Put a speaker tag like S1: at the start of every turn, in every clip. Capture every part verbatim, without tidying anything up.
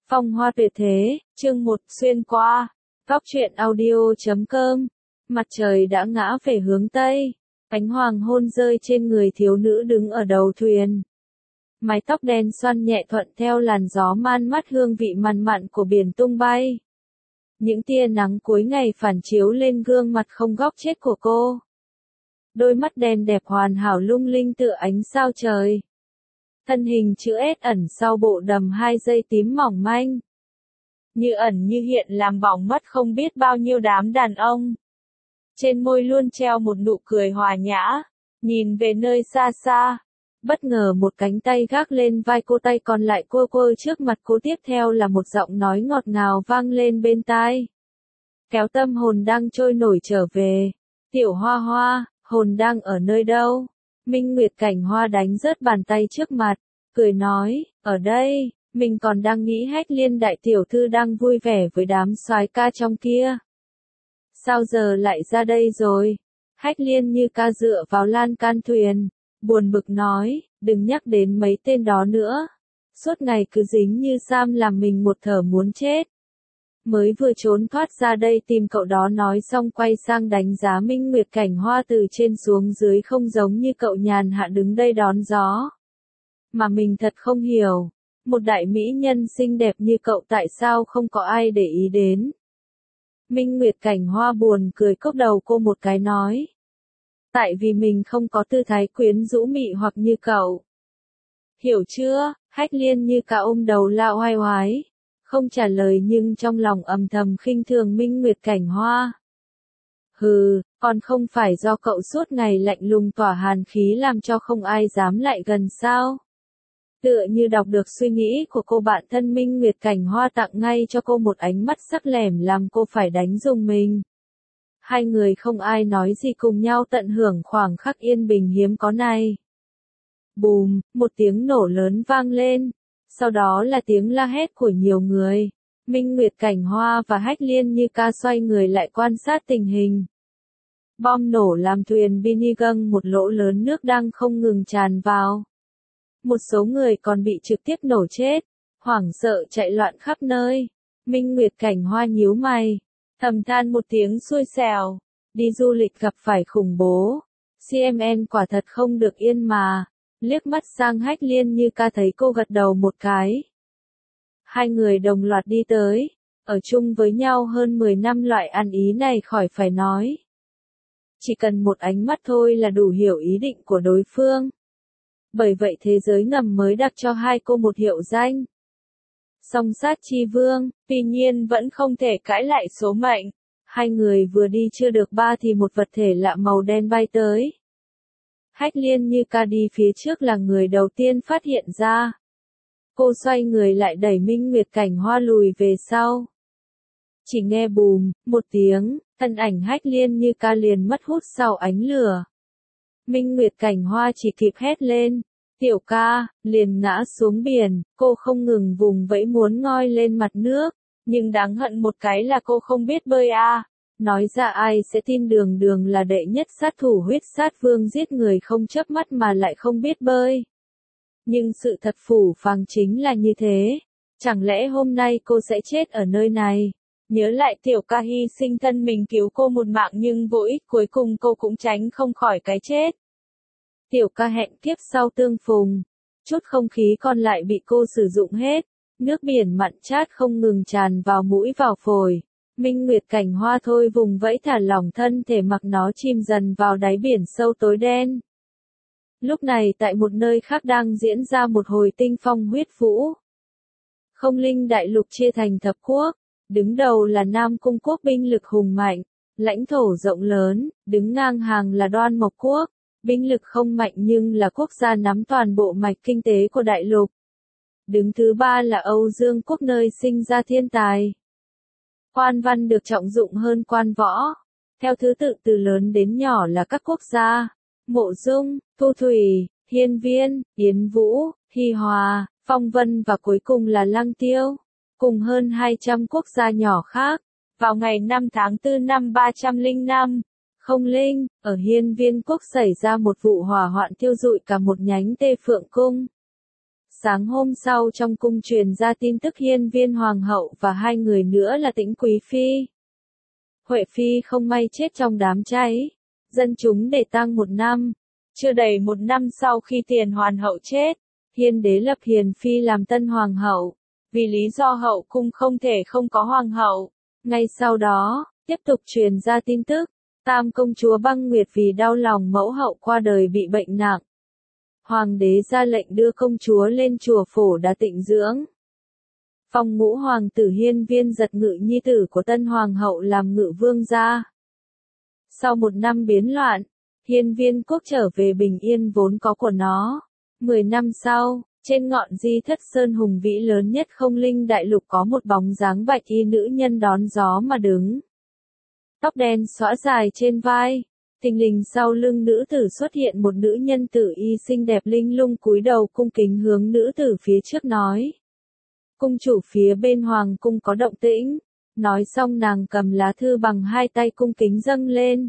S1: Phong hoa tuyệt thế, chương một xuyên qua. Góc truyện audio chấm com. Mặt trời đã ngã về hướng Tây. Ánh hoàng hôn rơi trên người thiếu nữ đứng ở đầu thuyền. Mái tóc đen xoăn nhẹ thuận theo làn gió man mát hương vị mặn mặn của biển tung bay. Những tia nắng cuối ngày phản chiếu lên gương mặt không góc chết của cô. Đôi mắt đen đẹp hoàn hảo lung linh tựa ánh sao trời. Thân hình chữ S ẩn sau bộ đầm hai dây tím mỏng manh. Như ẩn như hiện làm bỏng mắt không biết bao nhiêu đám đàn ông. Trên môi luôn treo một nụ cười hòa nhã, nhìn về nơi xa xa. Bất ngờ một cánh tay gác lên vai cô, tay còn lại cua cua trước mặt cô, tiếp theo là một giọng nói ngọt ngào vang lên bên tai. Kéo tâm hồn đang trôi nổi trở về. Tiểu Hoa Hoa, hồn đang ở nơi đâu? Minh Nguyệt Cảnh Hoa đánh rớt bàn tay trước mặt, cười nói, ở đây, mình còn đang nghĩ Hách Liên đại tiểu thư đang vui vẻ với đám soái ca trong kia. Sao giờ lại ra đây rồi? Hách Liên như ca dựa vào lan can thuyền, buồn bực nói, đừng nhắc đến mấy tên đó nữa. Suốt ngày cứ dính như Sam làm mình một thở muốn chết. Mới vừa trốn thoát ra đây tìm cậu đó nói xong quay sang đánh giá Minh Nguyệt Cảnh Hoa từ trên xuống dưới, không giống như cậu nhàn hạ đứng đây đón gió. Mà mình thật không hiểu, một đại mỹ nhân xinh đẹp như cậu tại sao không có ai để ý đến. Minh Nguyệt Cảnh Hoa buồn cười cốc đầu cô một cái nói. Tại vì mình không có tư thái quyến rũ mị hoặc như cậu. Hiểu chưa? Hách Liên như cả ôm đầu la oai oái. Không trả lời nhưng trong lòng âm thầm khinh thường Minh Nguyệt Cảnh Hoa. Hừ, còn không phải do cậu suốt ngày lạnh lùng tỏa hàn khí làm cho không ai dám lại gần sao? Tựa như đọc được suy nghĩ của cô, bạn thân Minh Nguyệt Cảnh Hoa tặng ngay cho cô một ánh mắt sắc lẻm làm cô phải đánh rùng mình. Hai người không ai nói gì cùng nhau tận hưởng khoảng khắc yên bình hiếm có này. Bùm, một tiếng nổ lớn vang lên. Sau đó là tiếng la hét của nhiều người. Minh Nguyệt Cảnh Hoa và Hách Liên như ca xoay người lại quan sát tình hình. Bom nổ làm thuyền Binigăng một lỗ lớn nước đang không ngừng tràn vào. Một số người còn bị trực tiếp nổ chết, hoảng sợ chạy loạn khắp nơi. Minh Nguyệt Cảnh Hoa nhíu mày, thầm than một tiếng xui xẻo. Đi du lịch gặp phải khủng bố. xê em en quả thật không được yên mà. Liếc mắt sang Hách Liên như ca thấy cô gật đầu một cái. Hai người đồng loạt đi tới, ở chung với nhau hơn mười năm, loại ăn ý này khỏi phải nói. Chỉ cần một ánh mắt thôi là đủ hiểu ý định của đối phương. Bởi vậy thế giới ngầm mới đặt cho hai cô một hiệu danh. Song sát chi vương, tuy nhiên vẫn không thể cãi lại số mệnh. Hai người vừa đi chưa được ba thì một vật thể lạ màu đen bay tới. Hách Liên như ca đi phía trước là người đầu tiên phát hiện ra. Cô xoay người lại đẩy Minh Nguyệt Cảnh Hoa lùi về sau. Chỉ nghe bùm, một tiếng, thân ảnh Hách Liên như ca liền mất hút sau ánh lửa. Minh Nguyệt Cảnh Hoa chỉ kịp hét lên, tiểu ca, liền ngã xuống biển, cô không ngừng vùng vẫy muốn ngoi lên mặt nước, nhưng đáng hận một cái là cô không biết bơi a. Nói ra ai sẽ tin Đường Đường là đệ nhất sát thủ huyết sát vương giết người không chớp mắt mà lại không biết bơi. Nhưng sự thật phủ phàng chính là như thế. Chẳng lẽ hôm nay cô sẽ chết ở nơi này? Nhớ lại tiểu ca hy sinh thân mình cứu cô một mạng nhưng vô ích, cuối cùng cô cũng tránh không khỏi cái chết. Tiểu ca hẹn kiếp sau tương phùng. Chút không khí còn lại bị cô sử dụng hết. Nước biển mặn chát không ngừng tràn vào mũi vào phổi. Minh Nguyệt Cảnh Hoa thôi vùng vẫy thả lỏng thân thể mặc nó chìm dần vào đáy biển sâu tối đen. Lúc này tại một nơi khác đang diễn ra một hồi tinh phong huyết vũ. Không linh đại lục chia thành thập quốc, đứng đầu là Nam Cung quốc binh lực hùng mạnh, lãnh thổ rộng lớn, đứng ngang hàng là Đoan Mộc quốc, binh lực không mạnh nhưng là quốc gia nắm toàn bộ mạch kinh tế của đại lục. Đứng thứ ba là Âu Dương quốc nơi sinh ra thiên tài. Quan văn được trọng dụng hơn quan võ. Theo thứ tự từ lớn đến nhỏ là các quốc gia. Mộ Dung, Thu Thủy, Hiên Viên, Yến Vũ, Hi Hòa, Phong Vân và cuối cùng là Lăng Tiêu. Cùng hơn hai trăm quốc gia nhỏ khác. Vào ngày năm tháng tư năm ba trăm lẻ năm, không linh, ở Hiên Viên quốc xảy ra một vụ hỏa hoạn thiêu rụi cả một nhánh Tê Phượng Cung. Sáng hôm sau trong cung truyền ra tin tức Hiên Viên Hoàng hậu và hai người nữa là Tĩnh Quý Phi, Huệ Phi không may chết trong đám cháy. Dân chúng để tang một năm. Chưa đầy một năm sau khi Tiền Hoàn hậu chết, Hiên đế lập Hiền Phi làm tân hoàng hậu, vì lý do hậu cung không thể không có hoàng hậu. Ngay sau đó, tiếp tục truyền ra tin tức, Tam công chúa Băng Nguyệt vì đau lòng mẫu hậu qua đời bị bệnh nặng. Hoàng đế ra lệnh đưa công chúa lên chùa Phổ Đà tịnh dưỡng. Phong ngũ hoàng tử Hiên Viên Giật Ngự nhi tử của tân hoàng hậu làm ngự vương gia. Sau một năm biến loạn, Hiên Viên quốc trở về bình yên vốn có của nó. Mười năm sau, trên ngọn Di Thất Sơn hùng vĩ lớn nhất không linh đại lục có một bóng dáng bạch y nữ nhân đón gió mà đứng. Tóc đen xõa dài trên vai, thình lình sau lưng nữ tử xuất hiện một nữ nhân tử y xinh đẹp linh lung cúi đầu cung kính hướng nữ tử phía trước nói. Cung chủ phía bên hoàng cung có động tĩnh. Nói xong nàng cầm lá thư bằng hai tay cung kính dâng lên.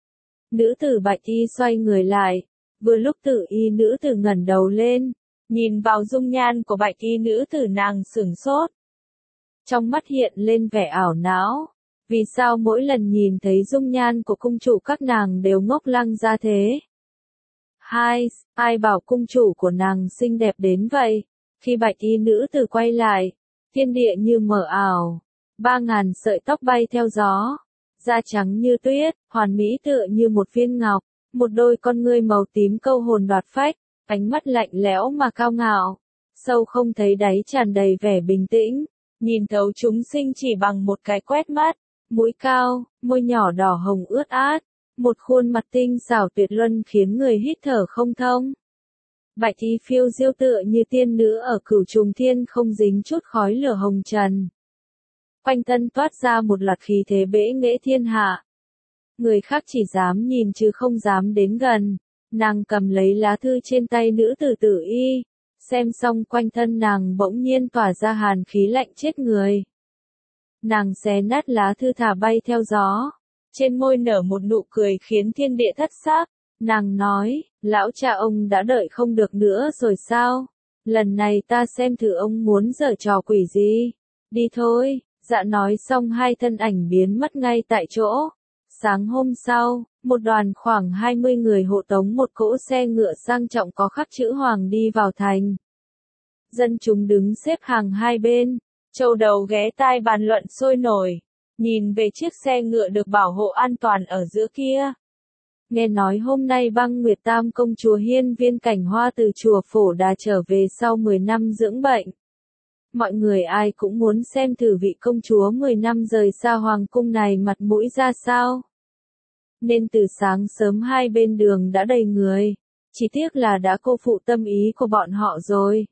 S1: Nữ tử bạch y xoay người lại, vừa lúc tử y nữ tử ngẩng đầu lên, nhìn vào dung nhan của bạch y nữ tử nàng sửng sốt. Trong mắt hiện lên vẻ ảo não, vì sao mỗi lần nhìn thấy dung nhan của cung chủ các nàng đều ngốc lăng ra thế? Hai, ai bảo cung chủ của nàng xinh đẹp đến vậy? Khi bạch y nữ tử quay lại, thiên địa như mở ảo. Ba ngàn sợi tóc bay theo gió, da trắng như tuyết, hoàn mỹ tựa như một viên ngọc, một đôi con ngươi màu tím câu hồn đoạt phách, ánh mắt lạnh lẽo mà cao ngạo, sâu không thấy đáy tràn đầy vẻ bình tĩnh, nhìn thấu chúng sinh chỉ bằng một cái quét mắt, mũi cao, môi nhỏ đỏ hồng ướt át, một khuôn mặt tinh xảo tuyệt luân khiến người hít thở không thông. Bạch y phiêu diêu tựa như tiên nữ ở cửu trùng thiên không dính chút khói lửa hồng trần. Quanh thân toát ra một loạt khí thế bẽ nghệ thiên hạ. Người khác chỉ dám nhìn chứ không dám đến gần. Nàng cầm lấy lá thư trên tay nữ tử tử y, xem xong quanh thân nàng bỗng nhiên tỏa ra hàn khí lạnh chết người. Nàng xé nát lá thư thả bay theo gió, trên môi nở một nụ cười khiến thiên địa thất xác. Nàng nói, lão cha ông đã đợi không được nữa rồi sao? Lần này ta xem thử ông muốn giở trò quỷ gì. Đi thôi. Dạ nói xong hai thân ảnh biến mất ngay tại chỗ. Sáng hôm sau, một đoàn khoảng hai mươi người hộ tống một cỗ xe ngựa sang trọng có khắc chữ Hoàng đi vào thành. Dân chúng đứng xếp hàng hai bên, châu đầu ghé tai bàn luận sôi nổi, nhìn về chiếc xe ngựa được bảo hộ an toàn ở giữa kia. Nghe nói hôm nay Băng Nguyệt Tam công chúa Hiên Viên Cảnh Hoa từ chùa Phổ Đà trở về sau mười năm dưỡng bệnh. Mọi người ai cũng muốn xem thử vị công chúa mười năm rời xa hoàng cung này mặt mũi ra sao. Nên từ sáng sớm hai bên đường đã đầy người, chỉ tiếc là đã cô phụ tâm ý của bọn họ rồi.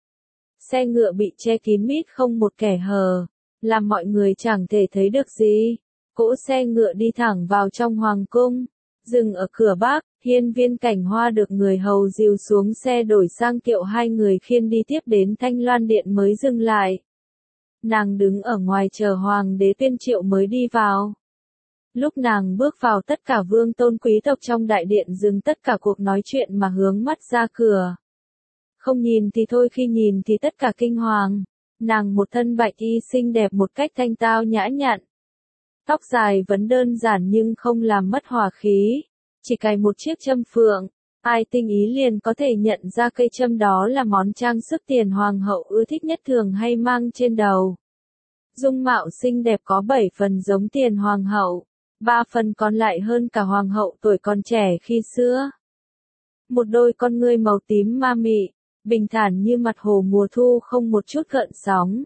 S1: Xe ngựa bị che kín mít không một kẻ hở, làm mọi người chẳng thể thấy được gì. Cỗ xe ngựa đi thẳng vào trong hoàng cung, dừng ở cửa bắc. Hiên Viên Cảnh Hoa được người hầu dìu xuống xe đổi sang kiệu hai người khiêng đi tiếp đến Thanh Loan Điện mới dừng lại. Nàng đứng ở ngoài chờ hoàng đế tuyên triệu mới đi vào. Lúc nàng bước vào tất cả vương tôn quý tộc trong đại điện dừng tất cả cuộc nói chuyện mà hướng mắt ra cửa. Không nhìn thì thôi khi nhìn thì tất cả kinh hoàng. Nàng một thân bạch y xinh đẹp một cách thanh tao nhã nhặn. Tóc dài vẫn đơn giản nhưng không làm mất hòa khí. Chỉ cài một chiếc châm phượng, ai tinh ý liền có thể nhận ra cây châm đó là món trang sức tiền hoàng hậu ưa thích nhất thường hay mang trên đầu. Dung mạo xinh đẹp có bảy phần giống tiền hoàng hậu, ba phần còn lại hơn cả hoàng hậu tuổi còn trẻ khi xưa. Một đôi con ngươi màu tím ma mị, bình thản như mặt hồ mùa thu không một chút gợn sóng.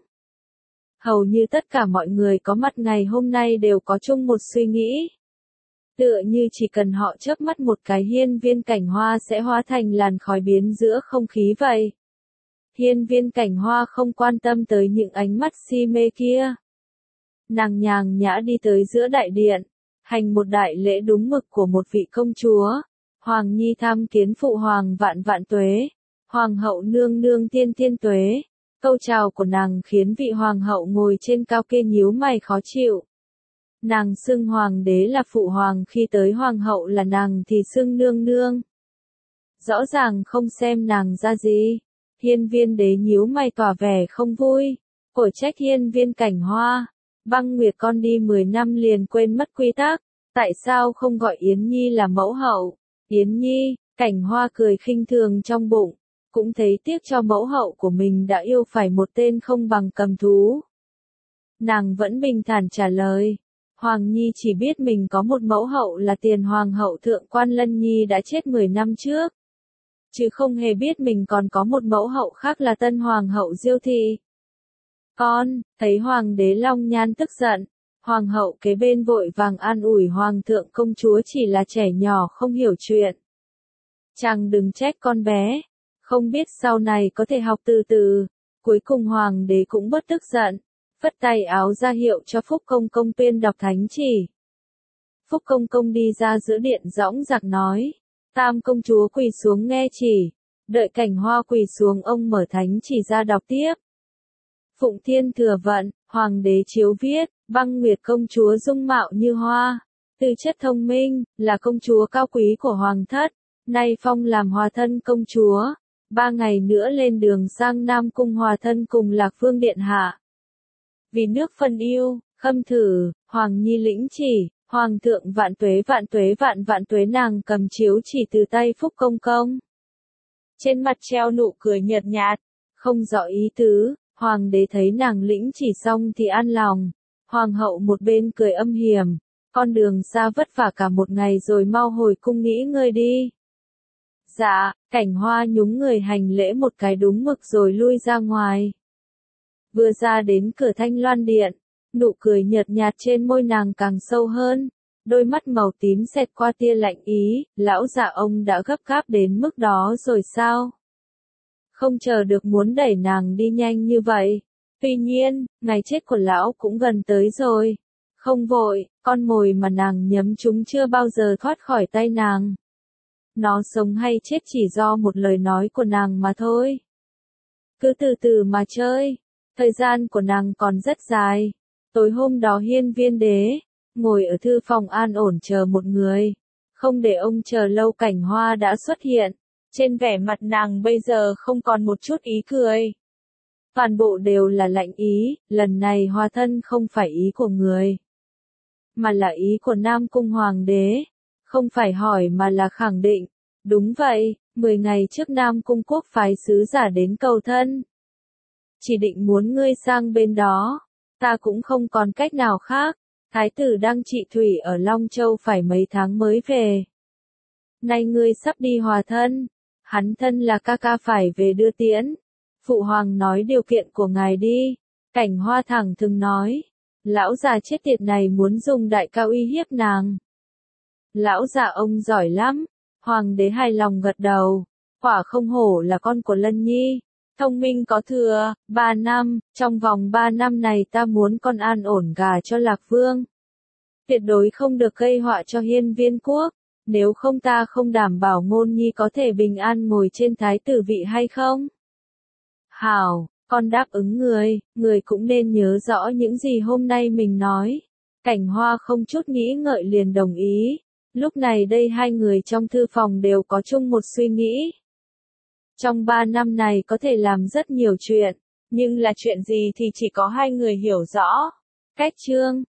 S1: Hầu như tất cả mọi người có mặt ngày hôm nay đều có chung một suy nghĩ. Tựa như chỉ cần họ chớp mắt một cái Hiên Viên Cảnh Hoa sẽ hóa thành làn khói biến giữa không khí vậy. Hiên Viên Cảnh Hoa không quan tâm tới những ánh mắt si mê kia. Nàng nhàn nhã đi tới giữa đại điện, hành một đại lễ đúng mực của một vị công chúa. Hoàng nhi tham kiến phụ hoàng vạn vạn tuế, hoàng hậu nương nương tiên tiên tuế. Câu chào của nàng khiến vị hoàng hậu ngồi trên cao kia nhíu mày khó chịu. Nàng xưng hoàng đế là phụ hoàng khi tới hoàng hậu là nàng thì xưng nương nương. Rõ ràng không xem nàng ra gì. Hiên Viên Đế nhíu mày tỏ vẻ không vui, cổ trách Hiên Viên Cảnh Hoa. Băng Nguyệt con đi mười năm liền quên mất quy tắc, tại sao không gọi Yến Nhi là mẫu hậu? Yến Nhi, Cảnh Hoa cười khinh thường trong bụng, cũng thấy tiếc cho mẫu hậu của mình đã yêu phải một tên không bằng cầm thú. Nàng vẫn bình thản trả lời, Hoàng Nhi chỉ biết mình có một mẫu hậu là tiền hoàng hậu Thượng Quan Lân Nhi đã chết mười năm trước, chứ không hề biết mình còn có một mẫu hậu khác là tân hoàng hậu Diêu Thị. Con, thấy Hoàng đế Long Nhan tức giận, Hoàng hậu kế bên vội vàng an ủi Hoàng thượng công chúa chỉ là trẻ nhỏ không hiểu chuyện. Chàng đừng trách con bé, không biết sau này có thể học từ từ. Cuối cùng Hoàng đế cũng bớt tức giận, phất tay áo ra hiệu cho Phúc Công Công tuyên đọc thánh chỉ. Phúc Công Công đi ra giữa điện dõng dạc nói, Tam công chúa quỳ xuống nghe chỉ, đợi Cảnh Hoa quỳ xuống ông mở thánh chỉ ra đọc tiếp. Phụng Thiên thừa vận, Hoàng đế chiếu viết, Băng Nguyệt công chúa dung mạo như hoa, tư chất thông minh, là công chúa cao quý của Hoàng thất, nay phong làm hòa thân công chúa, ba ngày nữa lên đường sang Nam Cung hòa thân cùng Lạc Vương Điện Hạ. Vì nước phân yêu, khâm thử, Hoàng Nhi lĩnh chỉ, Hoàng thượng vạn tuế vạn tuế vạn vạn tuế. Nàng cầm chiếu chỉ từ tay Phúc Công Công. Trên mặt treo nụ cười nhợt nhạt, không rõ ý tứ. Hoàng đế thấy nàng lĩnh chỉ xong thì an lòng. Hoàng hậu một bên cười âm hiểm, con đường xa vất vả cả một ngày rồi mau hồi cung nghỉ ngơi đi. Dạ, Cảnh Hoa nhúng người hành lễ một cái đúng mực rồi lui ra ngoài. Vừa ra đến cửa Thanh Loan Điện, nụ cười nhợt nhạt trên môi nàng càng sâu hơn, đôi mắt màu tím xẹt qua tia lạnh ý, lão già ông đã gấp gáp đến mức đó rồi sao? Không chờ được muốn đẩy nàng đi nhanh như vậy. Tuy nhiên, ngày chết của lão cũng gần tới rồi. Không vội, con mồi mà nàng nhắm chúng chưa bao giờ thoát khỏi tay nàng. Nó sống hay chết chỉ do một lời nói của nàng mà thôi. Cứ từ từ mà chơi, thời gian của nàng còn rất dài. Tối hôm đó Hiên Viên Đế ngồi ở thư phòng an ổn chờ một người. Không để ông chờ lâu, Cảnh Hoa đã xuất hiện. Trên vẻ mặt nàng bây giờ không còn một chút ý cười. Toàn bộ đều là lạnh ý, lần này hòa thân không phải ý của người, mà là ý của Nam Cung Hoàng đế. Không phải hỏi mà là khẳng định. Đúng vậy, mười ngày trước Nam Cung quốc phái sứ giả đến cầu thân. Chỉ định muốn ngươi sang bên đó, ta cũng không còn cách nào khác. Thái tử đang trị thủy ở Long Châu phải mấy tháng mới về. Nay ngươi sắp đi hòa thân, hắn thân là ca ca phải về đưa tiễn. Phụ hoàng nói điều kiện của ngài đi. Cảnh Hoa thẳng thừng nói, lão già chết tiệt này muốn dùng đại cao uy hiếp nàng. Lão già ông giỏi lắm. Hoàng đế hài lòng gật đầu, quả không hổ là con của Lân Nhi, thông minh có thừa. Ba năm, trong vòng ba năm này ta muốn con an ổn gả cho Lạc Vương. Tuyệt đối không được gây họa cho Hiên Viên quốc, nếu không ta không đảm bảo Ngôn Nhi có thể bình an ngồi trên thái tử vị hay không. Hảo, con đáp ứng người, người cũng nên nhớ rõ những gì hôm nay mình nói. Cảnh Hoa không chút nghĩ ngợi liền đồng ý. Lúc này đây hai người trong thư phòng đều có chung một suy nghĩ. Trong ba năm này có thể làm rất nhiều chuyện, nhưng là chuyện gì thì chỉ có hai người hiểu rõ. Cách chương